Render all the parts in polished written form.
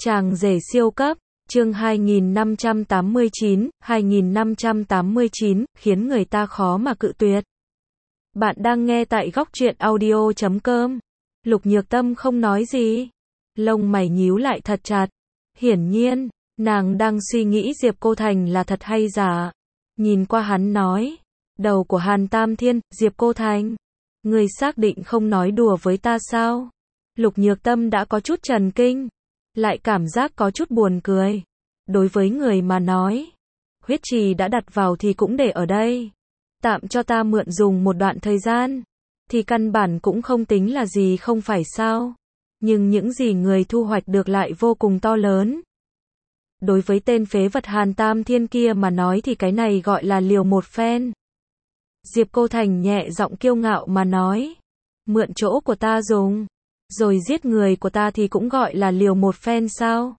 Chàng rể siêu cấp, chương 2589, khiến người ta khó mà cự tuyệt. Bạn đang nghe tại góc truyện audio.com. Lục Nhược Tâm không nói gì. Lông mày nhíu lại thật chặt. Hiển nhiên, nàng đang suy nghĩ Diệp Cô Thành là thật hay giả. Nhìn qua hắn nói. Đầu của Hàn Tam Thiên, Diệp Cô Thành. Ngươi xác định không nói đùa với ta sao? Lục Nhược Tâm đã có chút chần kinh. Lại cảm giác có chút buồn cười. Đối với người mà nói, huyết trì đã đặt vào thì cũng để ở đây. Tạm cho ta mượn dùng một đoạn thời gian, thì căn bản cũng không tính là gì không phải sao. Nhưng những gì người thu hoạch được lại vô cùng to lớn. Đối với tên phế vật Hàn Tam Thiên kia mà nói thì cái này gọi là liều một phen. Diệp Cô Thành nhẹ giọng kiêu ngạo mà nói. Mượn chỗ của ta dùng, rồi giết người của ta thì cũng gọi là liều một phen sao?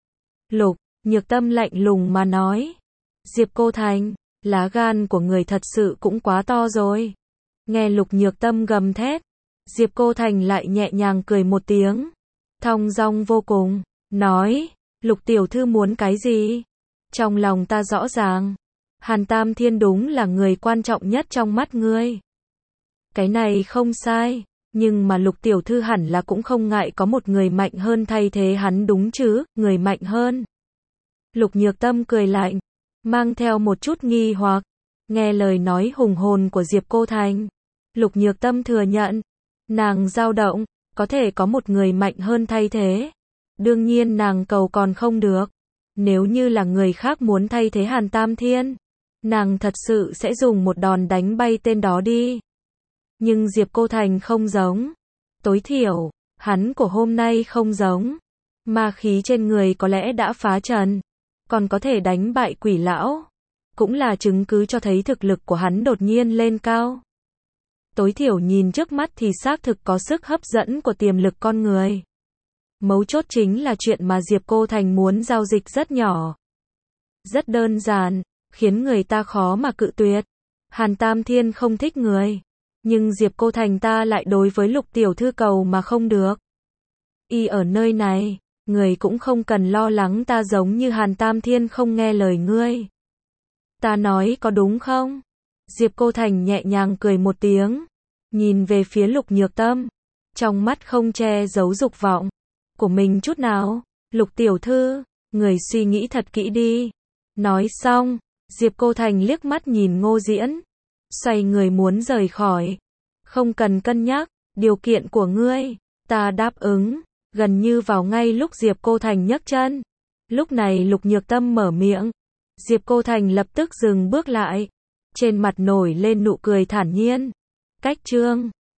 Lục Nhược Tâm lạnh lùng mà nói. Diệp Cô Thành, lá gan của người thật sự cũng quá to rồi. Nghe Lục Nhược Tâm gầm thét, Diệp Cô Thành lại nhẹ nhàng cười một tiếng, thong dong vô cùng, nói, Lục tiểu thư muốn cái gì? Trong lòng ta rõ ràng, Hàn Tam Thiên đúng là người quan trọng nhất trong mắt ngươi. Cái này không sai, nhưng mà Lục tiểu thư hẳn là cũng không ngại có một người mạnh hơn thay thế hắn đúng chứ, người mạnh hơn. Lục Nhược Tâm cười lạnh, mang theo một chút nghi hoặc. Nghe lời nói hùng hồn của Diệp Cô Thành, Lục Nhược Tâm thừa nhận, nàng dao động, có thể có một người mạnh hơn thay thế. Đương nhiên nàng cầu còn không được. Nếu như là người khác muốn thay thế Hàn Tam Thiên, nàng thật sự sẽ dùng một đòn đánh bay tên đó đi. Nhưng Diệp Cô Thành không giống. Tối thiểu, hắn của hôm nay không giống. Ma khí trên người có lẽ đã phá trần, còn có thể đánh bại quỷ lão. Cũng là chứng cứ cho thấy thực lực của hắn đột nhiên lên cao. Tối thiểu nhìn trước mắt thì xác thực có sức hấp dẫn của tiềm lực con người. Mấu chốt chính là chuyện mà Diệp Cô Thành muốn giao dịch rất nhỏ. Rất đơn giản, khiến người ta khó mà cự tuyệt. Hàn Tam Thiên không thích người, nhưng Diệp Cô Thành ta lại đối với Lục tiểu thư cầu mà không được. Y ở nơi này, người cũng không cần lo lắng ta giống như Hàn Tam Thiên không nghe lời ngươi. Ta nói có đúng không? Diệp Cô Thành nhẹ nhàng cười một tiếng, nhìn về phía Lục Nhược Tâm, trong mắt không che giấu dục vọng của mình chút nào. Lục tiểu thư, người suy nghĩ thật kỹ đi. Nói xong, Diệp Cô Thành liếc mắt nhìn Ngô Diễn, xoay người muốn rời khỏi. Không cần cân nhắc, điều kiện của ngươi, ta đáp ứng. Gần như vào ngay lúc Diệp Cô Thành nhấc chân, lúc này Lục Nhược Tâm mở miệng. Diệp Cô Thành lập tức dừng bước lại, trên mặt nổi lên nụ cười thản nhiên. Cách chương